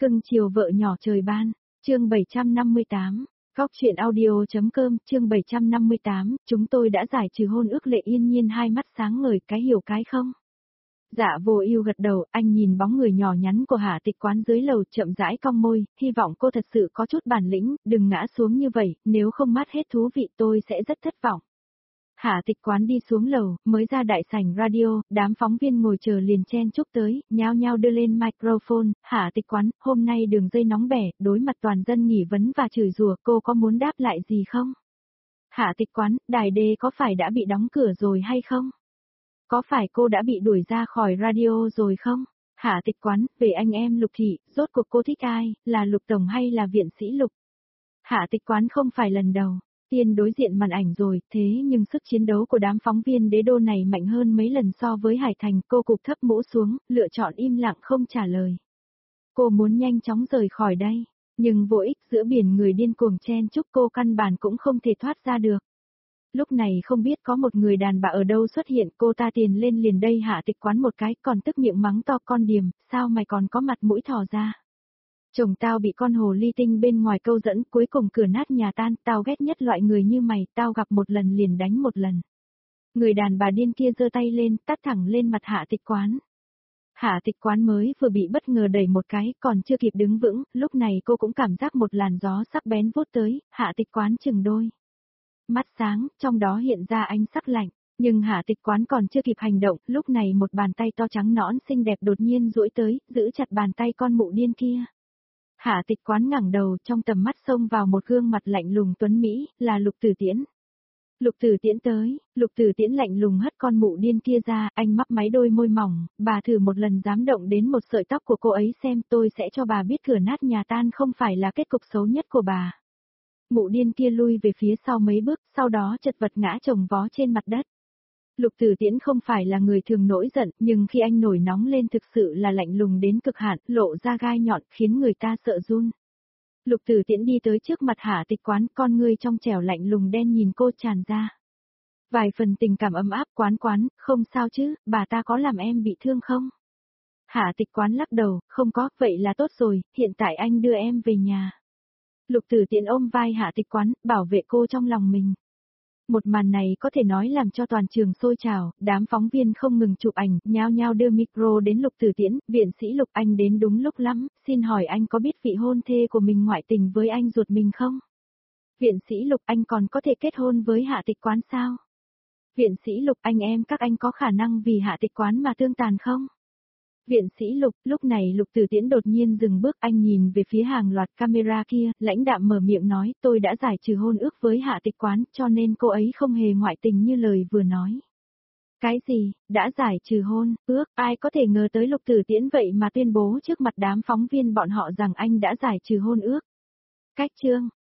Cưng chiều vợ nhỏ trời ban, chương 758, Góc chuyện audio.com, chương 758, chúng tôi đã giải trừ hôn ước. Lệ Yên Nhiên hai mắt sáng ngời, cái hiểu cái không. Dạ Vô Ưu gật đầu, anh nhìn bóng người nhỏ nhắn của Hạ Tịch Quán dưới lầu chậm rãi cong môi, hy vọng cô thật sự có chút bản lĩnh, đừng ngã xuống như vậy, nếu không mất hết thú vị tôi sẽ rất thất vọng. Hạ Tịch Quán đi xuống lầu, mới ra đại sảnh radio, đám phóng viên ngồi chờ liền chen chúc tới, nhao nhao đưa lên microphone. Hạ Tịch Quán, hôm nay đường dây nóng bẻ, đối mặt toàn dân nghỉ vấn và chửi rủa, cô có muốn đáp lại gì không? Hạ Tịch Quán, đài D có phải đã bị đóng cửa rồi hay không? Có phải cô đã bị đuổi ra khỏi radio rồi không? Hạ Tịch Quán, về anh em Lục Thị, rốt cuộc cô thích ai, là Lục Tổng hay là viện sĩ Lục? Hạ Tịch Quán không phải lần đầu tiên đối diện màn ảnh rồi, thế nhưng sức chiến đấu của đám phóng viên đế đô này mạnh hơn mấy lần so với Hải Thành. Cô cụp thấp mũ xuống, lựa chọn im lặng không trả lời. Cô muốn nhanh chóng rời khỏi đây, nhưng vô ích, giữa biển người điên cuồng chen chúc cô căn bản cũng không thể thoát ra được. Lúc này không biết có một người đàn bà ở đâu xuất hiện, cô ta tiền lên liền đây Hạ Tịch Quán một cái, còn tức miệng mắng to, con điềm, sao mày còn có mặt mũi thò ra. Chồng tao bị con hồ ly tinh bên ngoài câu dẫn, cuối cùng cửa nát nhà tan, tao ghét nhất loại người như mày, tao gặp một lần liền đánh một lần. Người đàn bà điên kia giơ tay lên, tát thẳng lên mặt Hạ Tịch Quán. Hạ Tịch Quán mới vừa bị bất ngờ đẩy một cái, còn chưa kịp đứng vững, lúc này cô cũng cảm giác một làn gió sắc bén vút tới. Hạ Tịch Quán chừng đôi mắt sáng, trong đó hiện ra ánh sắc lạnh, nhưng Hạ Tịch Quán còn chưa kịp hành động, lúc này một bàn tay to trắng nõn xinh đẹp đột nhiên duỗi tới, giữ chặt bàn tay con mụ điên kia. Hạ Tịch Quán ngẩng đầu, trong tầm mắt xông vào một gương mặt lạnh lùng tuấn mỹ, là Lục Tử Tiễn. Lục Tử Tiễn tới, Lục Tử Tiễn lạnh lùng hất con mụ điên kia ra, anh mấp máy đôi môi mỏng, bà thử một lần dám động đến một sợi tóc của cô ấy xem, tôi sẽ cho bà biết cửa nát nhà tan không phải là kết cục xấu nhất của bà. Mụ điên kia lui về phía sau mấy bước, sau đó chật vật ngã chồng vó trên mặt đất. Lục Tử Tiễn không phải là người thường nổi giận, nhưng khi anh nổi nóng lên thực sự là lạnh lùng đến cực hạn, lộ ra gai nhọn, khiến người ta sợ run. Lục Tử Tiễn đi tới trước mặt Hạ Tịch Quán, con ngươi trong trẻo lạnh lùng đen nhìn cô tràn ra. Vài phần tình cảm ấm áp. Quán, không sao chứ, bà ta có làm em bị thương không? Hạ Tịch Quán lắc đầu, không có, vậy là tốt rồi, hiện tại anh đưa em về nhà. Lục Tử Tiễn ôm vai Hạ Tịch Quán, bảo vệ cô trong lòng mình. Một màn này có thể nói làm cho toàn trường sôi trào, đám phóng viên không ngừng chụp ảnh, nhao nhao đưa micro đến Lục Tử Tiễn. Viện sĩ Lục, anh đến đúng lúc lắm, xin hỏi anh có biết vị hôn thê của mình ngoại tình với anh ruột mình không? Viện sĩ Lục, anh còn có thể kết hôn với Hạ Tịch Quán sao? Viện sĩ Lục, anh em các anh có khả năng vì Hạ Tịch Quán mà tương tàn không? Viện sĩ Lục, lúc này Lục Tử Tiễn đột nhiên dừng bước, anh nhìn về phía hàng loạt camera kia, lãnh đạm mở miệng nói, tôi đã giải trừ hôn ước với Hạ Tịch Quán, cho nên cô ấy không hề ngoại tình như lời vừa nói. Cái gì, đã giải trừ hôn ước, ai có thể ngờ tới Lục Tử Tiễn vậy mà tuyên bố trước mặt đám phóng viên bọn họ rằng anh đã giải trừ hôn ước. Cách chương